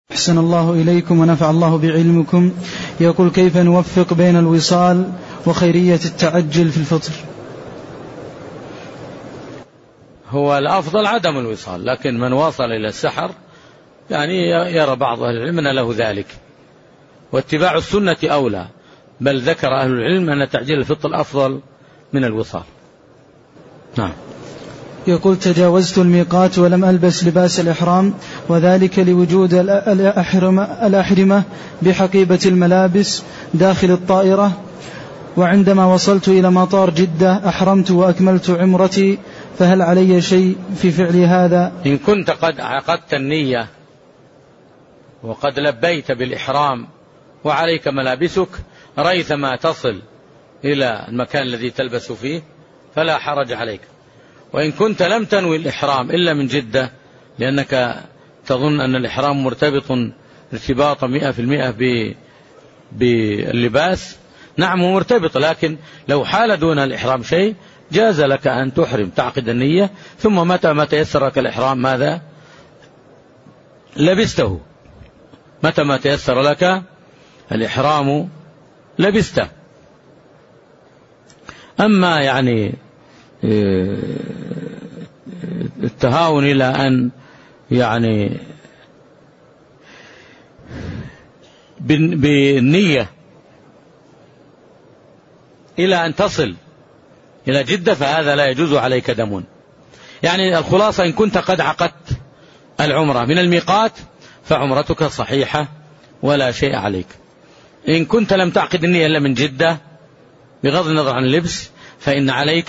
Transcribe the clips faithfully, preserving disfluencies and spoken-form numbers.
أحسن الله إليكم ونفع الله بعلمكم. يقول: كيف نوفق بين الوصال وخيرية التعجل في الفطر؟ هو الأفضل عدم الوصال، لكن من واصل إلى السحر يعني يرى بعض أهل العلم أن له ذلك، واتباع السنة أولى، بل ذكر أهل العلم أن تعجيل الفطر أفضل من الوصال. نعم. يقول: تجاوزت الميقات ولم ألبس لباس الإحرام، وذلك لوجود الأحرمة, الأحرمة بحقيبة الملابس داخل الطائرة، وعندما وصلت إلى مطار جدة أحرمت وأكملت عمرتي، فهل علي شيء في فعل هذا؟ إن كنت قد عقدت النية وقد لبيت بالإحرام وعليك ملابسك ريثما تصل إلى المكان الذي تلبس فيه فلا حرج عليك. وإن كنت لم تنوي الإحرام إلا من جدة لأنك تظن أن الإحرام مرتبط ارتباطا مئة في المئة باللباس، نعم مرتبط، لكن لو حال دون الإحرام شيء جاز لك أن تحرم، تعقد النية، ثم متى ما تيسر لك الإحرام ماذا لبسته، متى ما تيسر لك الإحرام لبسته. أما يعني التهاون إلى أن يعني بالنية إلى أن تصل إلى جدة فهذا لا يجوز عليك دم. يعني الخلاصة: إن كنت قد عقدت العمرة من الميقات فعمرتك صحيحة ولا شيء عليك. إن كنت لم تعقد النية إلا من جدة بغض النظر عن اللبس فإن عليك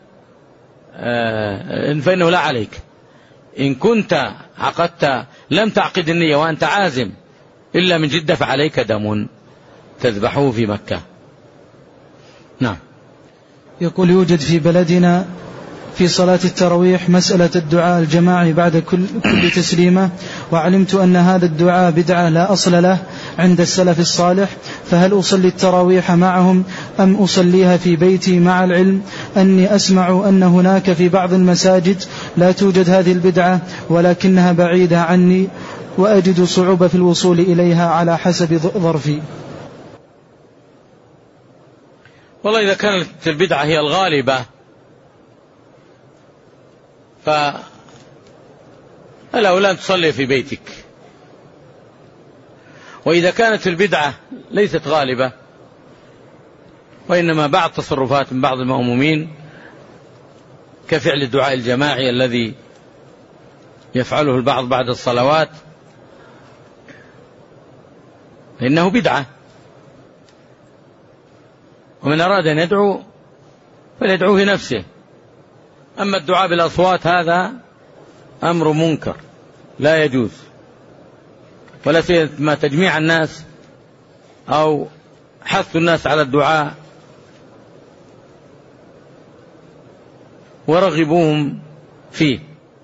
آه فإنه لا عليك. إن كنت عقدت لم تعقد النية وأنت عازم إلا من جدة فعليك دم تذبحه في مكة. نعم. يقول: يوجد في بلدنا في صلاة التراويح مسألة الدعاء الجماعي بعد كل, كل تسليمة، وعلمت أن هذا الدعاء بدعة لا أصل له عند السلف الصالح، فهل أصلي التراويح معهم أم أصليها في بيتي، مع العلم أني أسمع أن هناك في بعض المساجد لا توجد هذه البدعة ولكنها بعيدة عني وأجد صعوبة في الوصول إليها على حسب ظرفي؟ والله إذا كانت البدعة هي الغالبة فالأولى أن تصلي في بيتك، وإذا كانت البدعة ليست غالبة وإنما بعض تصرفات من بعض المأمومين كفعل الدعاء الجماعي الذي يفعله البعض بعد الصلوات فإنه بدعة، ومن أراد أن يدعو فليدعوه نفسه. أما الدعاء بالأصوات هذا أمر منكر لا يجوز، ولا سيما تجميع الناس أو حث الناس على الدعاء ورغبوهم فيه.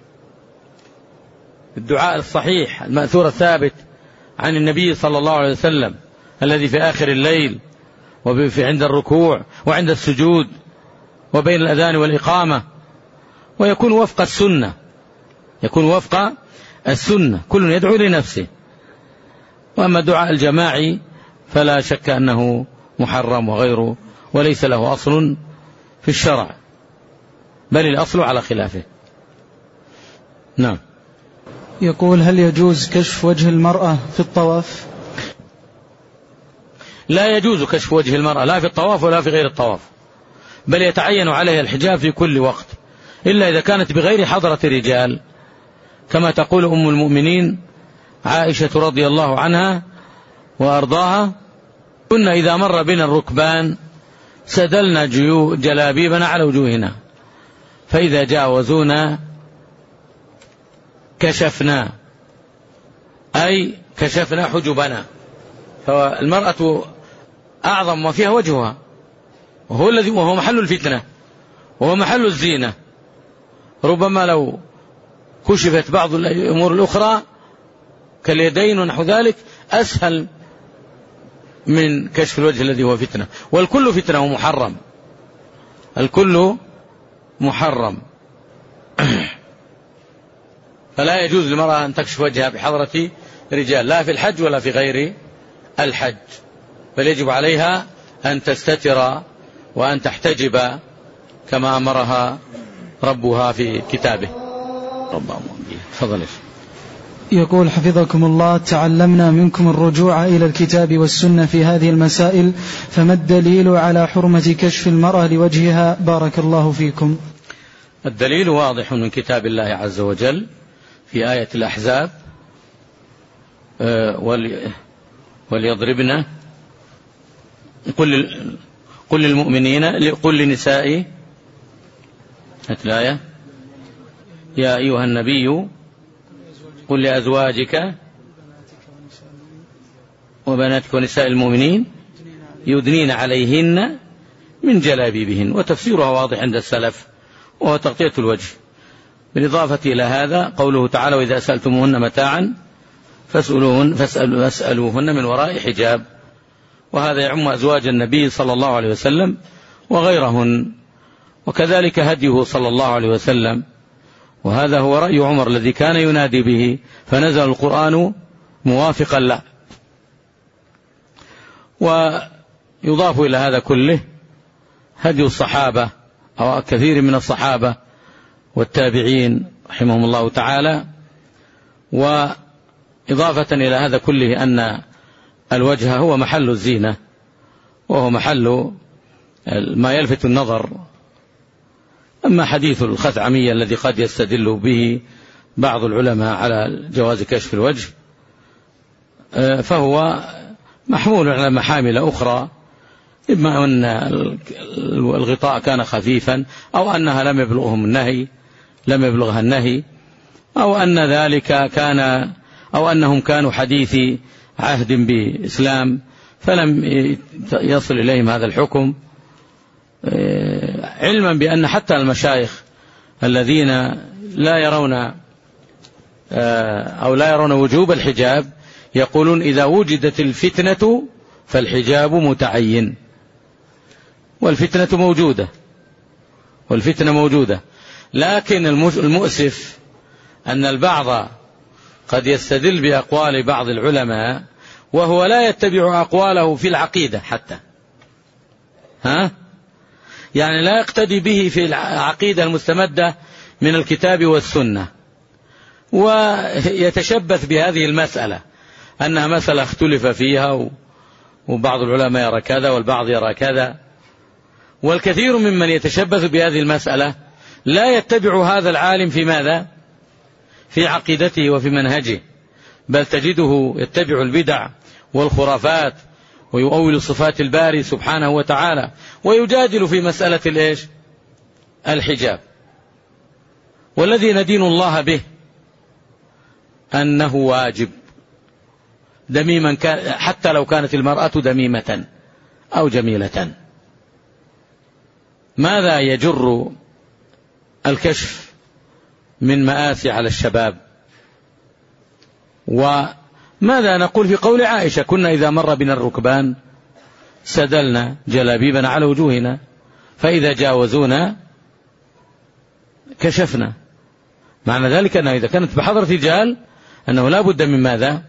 الدعاء الصحيح المأثور الثابت عن النبي صلى الله عليه وسلم الذي في آخر الليل وفي عند الركوع وعند السجود وبين الأذان والإقامة، ويكون وفق السنة، يكون وفق السنة، كل يدعو لنفسه. وأما الدعاء الجماعي فلا شك أنه محرم وغيره وليس له أصل في الشرع، بل الأصل على خلافه. نعم. يقول: هل يجوز كشف وجه المرأة في الطواف؟ لا يجوز كشف وجه المرأة لا في الطواف ولا في غير الطواف، بل يتعين عليها الحجاب في كل وقت، إلا إذا كانت بغير حضرة رجال، كما تقول أم المؤمنين عائشة رضي الله عنها وأرضاها: كنا إذا مر بنا الركبان سدلنا جلابيبنا على وجوهنا، فإذا جاوزونا كشفنا، أي كشفنا حجبنا. فالمرأة أعظم ما فيها وجهها، وهو الذي وهو محل الفتنة وهو محل الزينة. ربما لو كشفت بعض الأمور الأخرى كاليدين ونحو ذلك أسهل من كشف الوجه الذي هو فتنة، والكل فتنة ومحرم، الكل محرم. فلا يجوز للمرأة أن تكشف وجهها بحضرة رجال، لا في الحج ولا في غير الحج، بل يجب عليها أن تستتر وأن تحتجب كما أمرها ربها في كتابه. ربما تفضل. يقول حفظكم الله: تعلمنا منكم الرجوع إلى الكتاب والسنة في هذه المسائل، فما الدليل على حرمة كشف المرأة لوجهها؟ بارك الله فيكم. الدليل واضح من كتاب الله عز وجل في آية الأحزاب: وليضربن قل قل للمؤمنين قل لنساء الآية: يا أيها النبي قل لأزواجك وبناتك ونساء المؤمنين يدنين عليهن من جلابيبهن. وتفسيرها واضح عند السلف وهو تغطية الوجه. بالإضافة إلى هذا قوله تعالى: وإذا سألتموهن متاعا فاسألوهن, فاسألوهن من وراء حجاب. وهذا يعم أزواج النبي صلى الله عليه وسلم وغيرهن، وكذلك هديه صلى الله عليه وسلم. وهذا هو رأي عمر الذي كان ينادي به، فنزل القرآن موافقا له. ويضاف إلى هذا كله هدي الصحابة أو كثير من الصحابة والتابعين رحمهم الله تعالى. وإضافة إلى هذا كله أن الوجه هو محل الزينة، وهو محل ما يلفت النظر. أما حديث الخثعمية الذي قد يستدل به بعض العلماء على جواز كشف الوجه فهو محمول على محامل أخرى، إما أن الغطاء كان خفيفا، أو أنها لم يبلغهم النهي لم يبلغها النهي، أو أن ذلك كان أو أنهم كانوا حديثي عهد بإسلام فلم يصل إليهم هذا الحكم، علما بأن حتى المشايخ الذين لا يرون أو لا يرون وجوب الحجاب يقولون: إذا وجدت الفتنة فالحجاب متعين. والفتنة موجودة والفتنة موجودة لكن المؤسف أن البعض قد يستدل بأقوال بعض العلماء وهو لا يتبع أقواله في العقيدة حتى، ها؟ يعني لا يقتدي به في العقيدة المستمدة من الكتاب والسنة، ويتشبث بهذه المسألة أنها مسألة اختلف فيها، وبعض العلماء يرى كذا والبعض يرى كذا. والكثير ممن يتشبث بهذه المسألة لا يتبع هذا العالم في ماذا؟ في عقيدته وفي منهجه، بل تجده يتبع البدع والخرافات ويؤول صفات الباري سبحانه وتعالى، ويجادل في مسألة الإيش؟ الحجاب. والذي ندين الله به أنه واجب دميما كان، حتى لو كانت المرأة دميمة أو جميلة. ماذا يجر الكشف من مآسي على الشباب؟ وماذا نقول في قول عائشة: كنا إذا مر بنا الركبان سدلنا جلابيبنا على وجوهنا، فإذا جاوزونا كشفنا. معنى ذلك أنه إذا كانت بحضرة رجال أنه لا بد من ماذا؟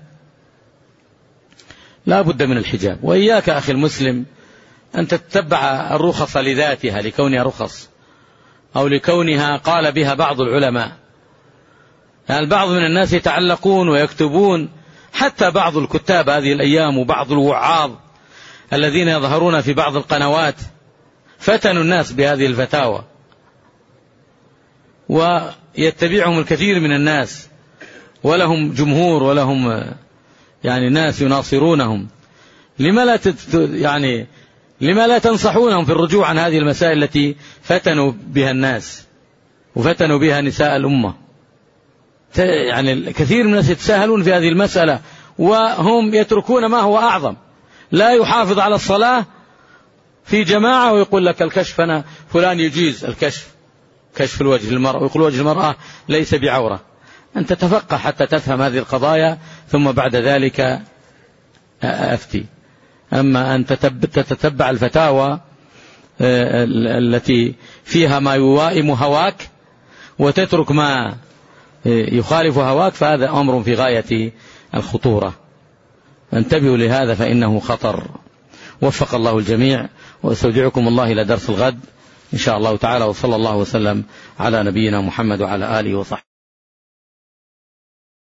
لا بد من الحجاب. وإياك أخي المسلم أن تتبع الرخص لذاتها لكونها رخص أو لكونها قال بها بعض العلماء. يعني البعض من الناس يتعلقون ويكتبون، حتى بعض الكتاب هذه الأيام وبعض الوعاظ الذين يظهرون في بعض القنوات فتنوا الناس بهذه الفتاوى، ويتبعهم الكثير من الناس، ولهم جمهور ولهم يعني ناس يناصرونهم. لما لا تت يعني لما لا تنصحونهم في الرجوع عن هذه المسائل التي فتنوا بها الناس وفتنوا بها نساء الأمة؟ يعني كثير من الناس يتساهلون في هذه المسألة، وهم يتركون ما هو أعظم. لا يحافظ على الصلاة في جماعة ويقول لك الكشف، أنا فلان يجيز الكشف، كشف الوجه للمرأة، ويقول وجه المرأة ليس بعورة. أنت تفقه حتى تفهم هذه القضايا ثم بعد ذلك أفتي. أما أن تتتبع الفتاوى التي فيها ما يوائم هواك وتترك ما يخالف هواك، فهذا أمر في غاية الخطورة. انتبهوا لهذا فإنه خطر. وفق الله الجميع، واستودعكم الله إلى درس الغد إن شاء الله تعالى، وصلى الله وسلم على نبينا محمد وعلى آله وصحبه.